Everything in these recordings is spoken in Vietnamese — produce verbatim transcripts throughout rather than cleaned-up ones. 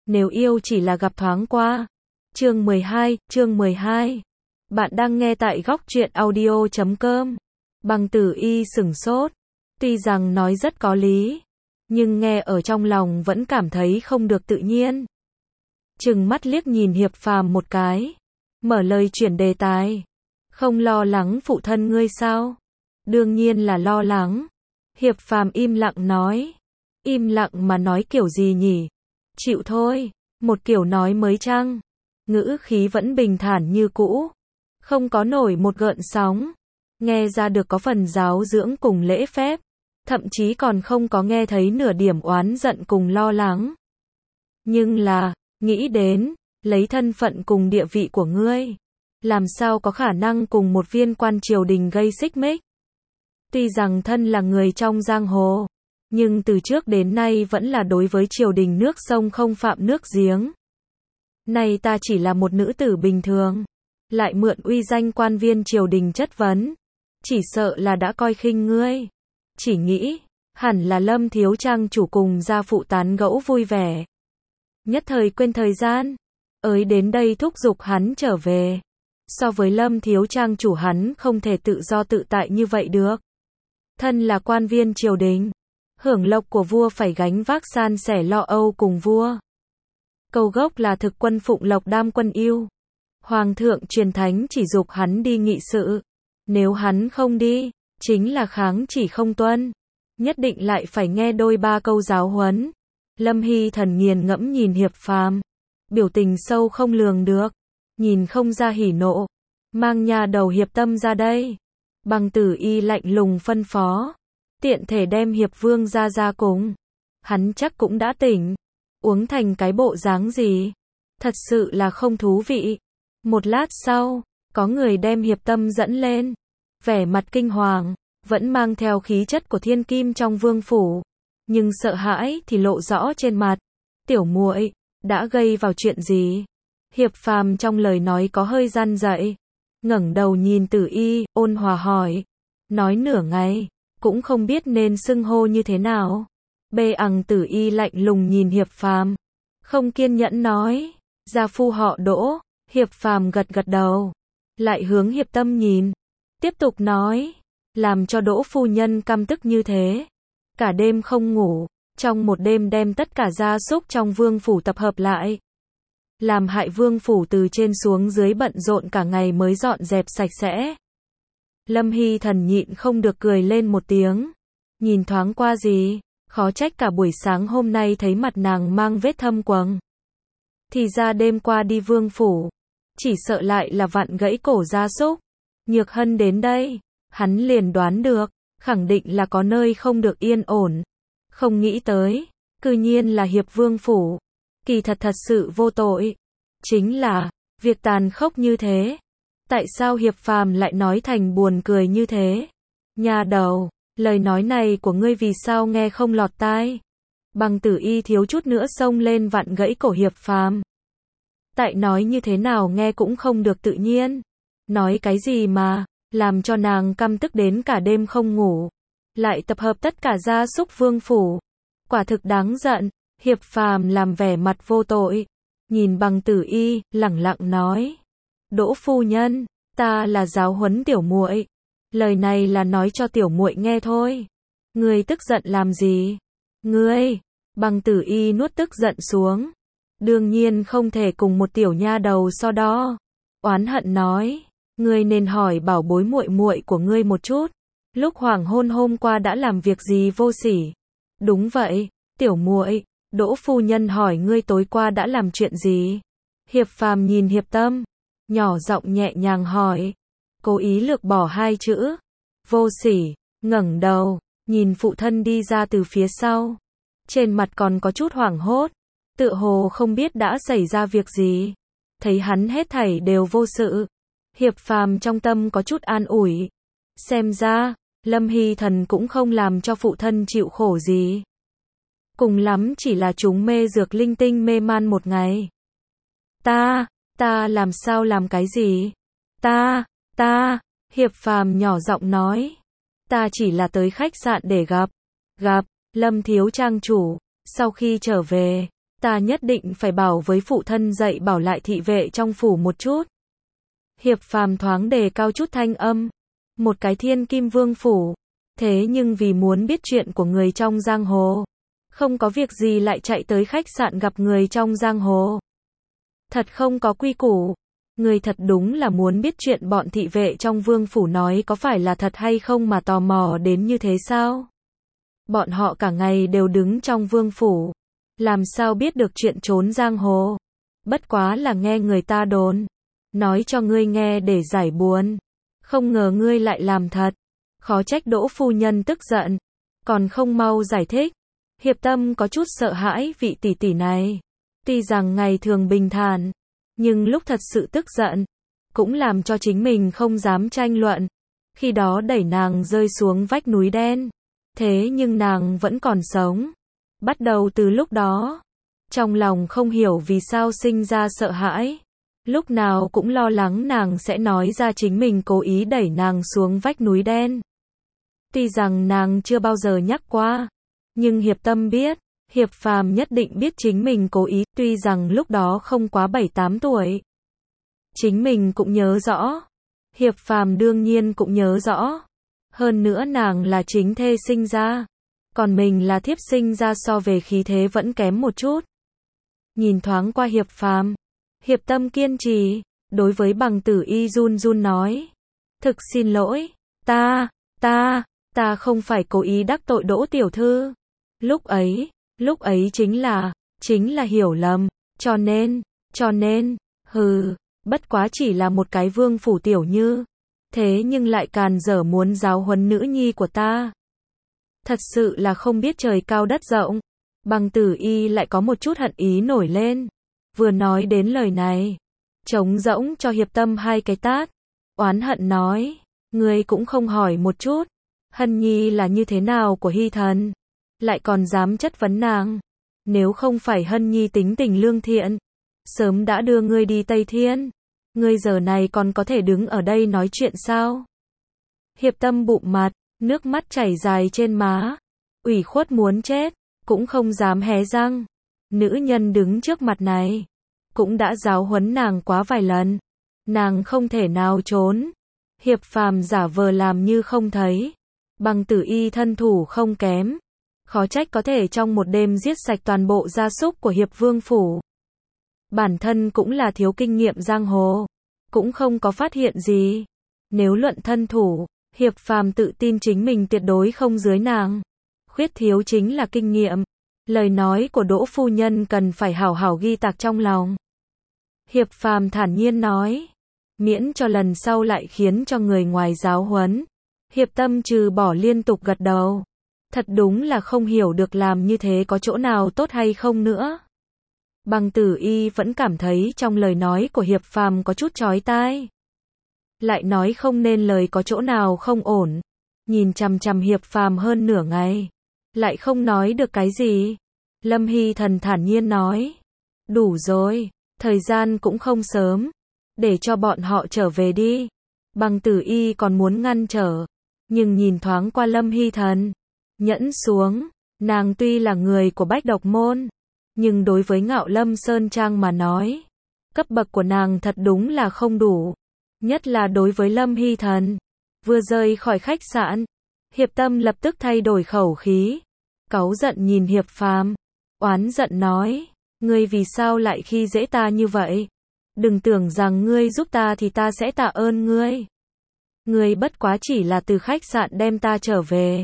nếu yêu chỉ là gặp thoáng qua. Chương mười hai, chương mười hai. Bạn đang nghe tại góc truyện audio chấm com. Bằng Tử Y sửng sốt. Tuy rằng nói rất có lý, nhưng nghe ở trong lòng vẫn cảm thấy không được tự nhiên. Trừng mắt liếc nhìn Hiệp Phàm một cái, mở lời chuyển đề tài. Không lo lắng phụ thân ngươi sao? Đương nhiên là lo lắng. Hiệp Phàm im lặng nói. Im lặng mà nói kiểu gì nhỉ? Chịu thôi, một kiểu nói mới chăng? Ngữ khí vẫn bình thản như cũ, không có nổi một gợn sóng. Nghe ra được có phần giáo dưỡng cùng lễ phép, thậm chí còn không có nghe thấy nửa điểm oán giận cùng lo lắng. Nhưng là, nghĩ đến, lấy thân phận cùng địa vị của ngươi, làm sao có khả năng cùng một viên quan triều đình gây xích mích? Tuy rằng thân là người trong giang hồ, nhưng từ trước đến nay vẫn là đối với triều đình nước sông không phạm nước giếng. Này ta chỉ là một nữ tử bình thường, lại mượn uy danh quan viên triều đình chất vấn, chỉ sợ là đã coi khinh ngươi. Chỉ nghĩ, hẳn là Lâm thiếu trang chủ cùng gia phụ tán gẫu vui vẻ, nhất thời quên thời gian, ới đến đây thúc giục hắn trở về. So với Lâm thiếu trang chủ, hắn không thể tự do tự tại như vậy được. Thân là quan viên triều đình, hưởng lộc của vua phải gánh vác san sẻ lo âu cùng vua. Câu gốc là thực quân phụng lộc đam quân yêu. Hoàng thượng truyền thánh chỉ dục hắn đi nghị sự. Nếu hắn không đi, chính là kháng chỉ không tuân. Nhất định lại phải nghe đôi ba câu giáo huấn. Lâm Hy Thần nghiền ngẫm nhìn Hiệp Phàm, biểu tình sâu không lường được, nhìn không ra hỉ nộ. Mang nhà đầu Hiệp Tâm ra đây. Bằng Tử Y lạnh lùng phân phó, tiện thể đem Hiệp Vương ra ra cùng. Hắn chắc cũng đã tỉnh, uống thành cái bộ dáng gì, thật sự là không thú vị. Một lát sau, có người đem Hiệp Tâm dẫn lên, vẻ mặt kinh hoàng, vẫn mang theo khí chất của thiên kim trong vương phủ, nhưng sợ hãi thì lộ rõ trên mặt. Tiểu muội, đã gây vào chuyện gì? Hiệp Phàm trong lời nói có hơi răn dậy, ngẩng đầu nhìn Tử Y, ôn hòa hỏi, nói nửa ngày, cũng không biết nên xưng hô như thế nào. Bê ằng Tử Y lạnh lùng nhìn Hiệp Phàm, không kiên nhẫn nói, gia phu họ Đỗ. Hiệp Phàm gật gật đầu, lại hướng Hiệp Tâm nhìn, tiếp tục nói, làm cho Đỗ phu nhân căm tức như thế, cả đêm không ngủ, trong một đêm đem tất cả gia súc trong vương phủ tập hợp lại, làm hại vương phủ từ trên xuống dưới bận rộn cả ngày mới dọn dẹp sạch sẽ. Lâm Hy Thần nhịn không được cười lên một tiếng, nhìn thoáng qua gì, khó trách cả buổi sáng hôm nay thấy mặt nàng mang vết thâm quầng. Thì ra đêm qua đi vương phủ, chỉ sợ lại là vặn gãy cổ gia súc. Nhược Hân đến đây, hắn liền đoán được, khẳng định là có nơi không được yên ổn. Không nghĩ tới, cư nhiên là Hiệp Vương phủ. Kỳ thật thật sự vô tội. Chính là, việc tàn khốc như thế. Tại sao Hiệp Phàm lại nói thành buồn cười như thế? Nhà đầu, lời nói này của ngươi vì sao nghe không lọt tai? Bằng Tử Y thiếu chút nữa xông lên vặn gãy cổ Hiệp Phàm. Tại nói như thế nào nghe cũng không được tự nhiên. Nói cái gì mà, làm cho nàng căm tức đến cả đêm không ngủ. Lại tập hợp tất cả gia súc vương phủ. Quả thực đáng giận. Hiệp Phàm làm vẻ mặt vô tội, nhìn Bằng Tử Y, lẳng lặng nói, Đỗ phu nhân, ta là giáo huấn tiểu muội, lời này là nói cho tiểu muội nghe thôi. Ngươi tức giận làm gì? Ngươi? Bằng Tử Y nuốt tức giận xuống, đương nhiên không thể cùng một tiểu nha đầu so đo, oán hận nói, ngươi nên hỏi bảo bối muội muội của ngươi một chút, lúc hoàng hôn hôm qua đã làm việc gì vô sỉ? Đúng vậy, tiểu muội. Đỗ phu nhân hỏi ngươi tối qua đã làm chuyện gì? Hiệp Phàm nhìn Hiệp Tâm, nhỏ giọng nhẹ nhàng hỏi, cố ý lược bỏ hai chữ vô sỉ, ngẩng đầu, nhìn phụ thân đi ra từ phía sau, trên mặt còn có chút hoảng hốt, tựa hồ không biết đã xảy ra việc gì. Thấy hắn hết thảy đều vô sự, Hiệp Phàm trong tâm có chút an ủi, xem ra Lâm Hy Thần cũng không làm cho phụ thân chịu khổ gì. Cùng lắm chỉ là chúng mê dược linh tinh mê man một ngày. Ta, ta làm sao làm cái gì? Ta, ta, Hiệp Phàm nhỏ giọng nói. Ta chỉ là tới khách sạn để gặp, gặp, Lâm thiếu trang chủ. Sau khi trở về, Ta nhất định phải bảo với phụ thân dạy bảo lại thị vệ trong phủ một chút. Hiệp Phàm thoáng đề cao chút thanh âm. Một cái thiên kim vương phủ. Thế nhưng vì muốn biết chuyện của người trong giang hồ. Không có việc gì lại chạy tới khách sạn gặp người trong giang hồ. Thật không có quy củ. Người thật đúng là muốn biết chuyện bọn thị vệ trong vương phủ nói có phải là thật hay không mà tò mò đến như thế sao? Bọn họ cả ngày đều đứng trong vương phủ. Làm sao biết được chuyện trốn giang hồ? Bất quá là nghe người ta đồn. Nói cho ngươi nghe để giải buồn. Không ngờ ngươi lại làm thật. Khó trách Đỗ phu nhân tức giận. Còn không mau giải thích. Hiệp Tâm có chút sợ hãi vị tỷ tỷ này. Tuy rằng ngày thường bình thản. Nhưng lúc thật sự tức giận. Cũng làm cho chính mình không dám tranh luận. Khi đó đẩy nàng rơi xuống vách núi đen. Thế nhưng nàng vẫn còn sống. Bắt đầu từ lúc đó. Trong lòng không hiểu vì sao sinh ra sợ hãi. Lúc nào cũng lo lắng nàng sẽ nói ra chính mình cố ý đẩy nàng xuống vách núi đen. Tuy rằng nàng chưa bao giờ nhắc qua. Nhưng Hiệp Tâm biết. Hiệp Phàm nhất định biết chính mình cố ý. Tuy rằng lúc đó không quá bảy tám tuổi. Chính mình cũng nhớ rõ. Hiệp Phàm đương nhiên cũng nhớ rõ. Hơn nữa nàng là chính thê sinh ra. Còn mình là thiếp sinh ra, so về khí thế vẫn kém một chút. Nhìn thoáng qua Hiệp Phàm. Hiệp Tâm kiên trì. Đối với Bằng Tử Y run run nói. Thực xin lỗi. Ta, ta, ta không phải cố ý đắc tội Đỗ tiểu thư. Lúc ấy, lúc ấy chính là, chính là hiểu lầm. Cho nên, cho nên, hừ, bất quá chỉ là một cái vương phủ tiểu như. Thế nhưng lại càn dở muốn giáo huấn nữ nhi của ta. Thật sự là không biết trời cao đất rộng. Bằng Tử Y lại có một chút hận ý nổi lên. Vừa nói đến lời này. Trống rỗng cho Hiệp Tâm hai cái tát. Oán hận nói. Ngươi cũng không hỏi một chút. Hân nhi là như thế nào của Hy Thần. Lại còn dám chất vấn nàng. Nếu không phải Hân nhi tính tình lương thiện. Sớm đã đưa ngươi đi Tây Thiên. Ngươi giờ này còn có thể đứng ở đây nói chuyện sao? Hiệp Tâm bụm mặt. Nước mắt chảy dài trên má. Ủy khuất muốn chết. Cũng không dám hé răng. Nữ nhân đứng trước mặt này. Cũng đã giáo huấn nàng quá vài lần. Nàng không thể nào trốn. Hiệp Phàm giả vờ làm như không thấy. Bằng Tử Y thân thủ không kém. Khó trách có thể trong một đêm giết sạch toàn bộ gia súc của Hiệp Vương phủ. Bản thân cũng là thiếu kinh nghiệm giang hồ. Cũng không có phát hiện gì. Nếu luận thân thủ, Hiệp Phàm tự tin chính mình tuyệt đối không dưới nàng. Khuyết thiếu chính là kinh nghiệm. Lời nói của Đỗ phu nhân cần phải hảo hảo ghi tạc trong lòng. Hiệp Phàm thản nhiên nói. Miễn cho lần sau lại khiến cho người ngoài giáo huấn. Hiệp Tâm trừ bỏ liên tục gật đầu. Thật đúng là không hiểu được làm như thế có chỗ nào tốt hay không nữa. Bằng Tử Y vẫn cảm thấy trong lời nói của Hiệp Phàm có chút chói tai. Lại nói không nên lời có chỗ nào không ổn. Nhìn chằm chằm Hiệp Phàm hơn nửa ngày. Lại không nói được cái gì. Lâm Hy Thần thản nhiên nói. Đủ rồi, thời gian cũng không sớm. Để cho bọn họ trở về đi. Bằng Tử Y còn muốn ngăn trở. Nhưng nhìn thoáng qua Lâm Hy Thần. Nhẫn xuống. Nàng tuy là người của Bách Độc Môn. Nhưng đối với Ngạo Lâm Sơn Trang mà nói. Cấp bậc của nàng thật đúng là không đủ. Nhất là đối với Lâm Hy Thần. Vừa rời khỏi khách sạn. Hiệp Tâm lập tức thay đổi khẩu khí. Cáu giận nhìn Hiệp Phàm. Oán giận nói. Ngươi vì sao lại khi dễ ta như vậy? Đừng tưởng rằng ngươi giúp ta thì ta sẽ tạ ơn ngươi. Ngươi bất quá chỉ là từ khách sạn đem ta trở về.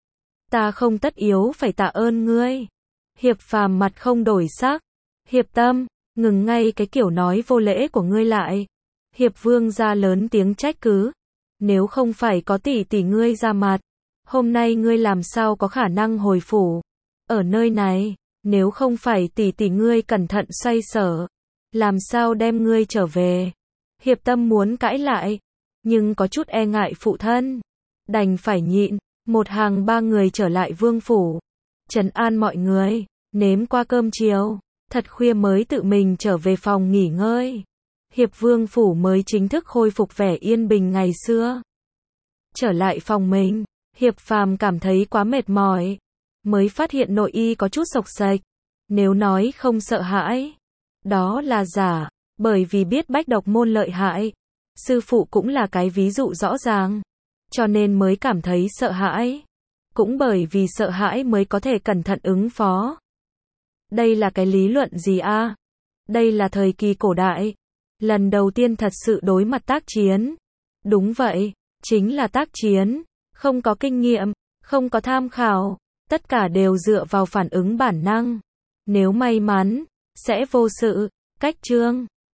Ta không tất yếu phải tạ ơn ngươi. Hiệp Phàm mặt không đổi sắc. Hiệp Tâm, ngừng ngay cái kiểu nói vô lễ của ngươi lại. Hiệp Vương ra lớn tiếng trách cứ. Nếu không phải có tỷ tỷ ngươi ra mặt, hôm nay ngươi làm sao có khả năng hồi phủ. Ở nơi này, nếu không phải tỷ tỷ ngươi cẩn thận xoay sở, làm sao đem ngươi trở về. Hiệp Tâm muốn cãi lại, nhưng có chút e ngại phụ thân. Đành phải nhịn, một hàng ba người trở lại vương phủ. Trấn an mọi người, nếm qua cơm chiều, thật khuya mới tự mình trở về phòng nghỉ ngơi. Hiệp Vương phủ mới chính thức khôi phục vẻ yên bình ngày xưa. Trở lại phòng mình, Hiệp Phàm cảm thấy quá mệt mỏi. Mới phát hiện nội y có chút xộc xệch. Nếu nói không sợ hãi, đó là giả, bởi vì biết bách độc môn lợi hại. Sư phụ cũng là cái ví dụ rõ ràng, cho nên mới cảm thấy sợ hãi. Cũng bởi vì sợ hãi mới có thể cẩn thận ứng phó. Đây là cái lý luận gì a? Đây là thời kỳ cổ đại. Lần đầu tiên thật sự đối mặt tác chiến. Đúng vậy, chính là tác chiến. Không có kinh nghiệm, không có tham khảo. Tất cả đều dựa vào phản ứng bản năng. Nếu may mắn, sẽ vô sự. Cách chương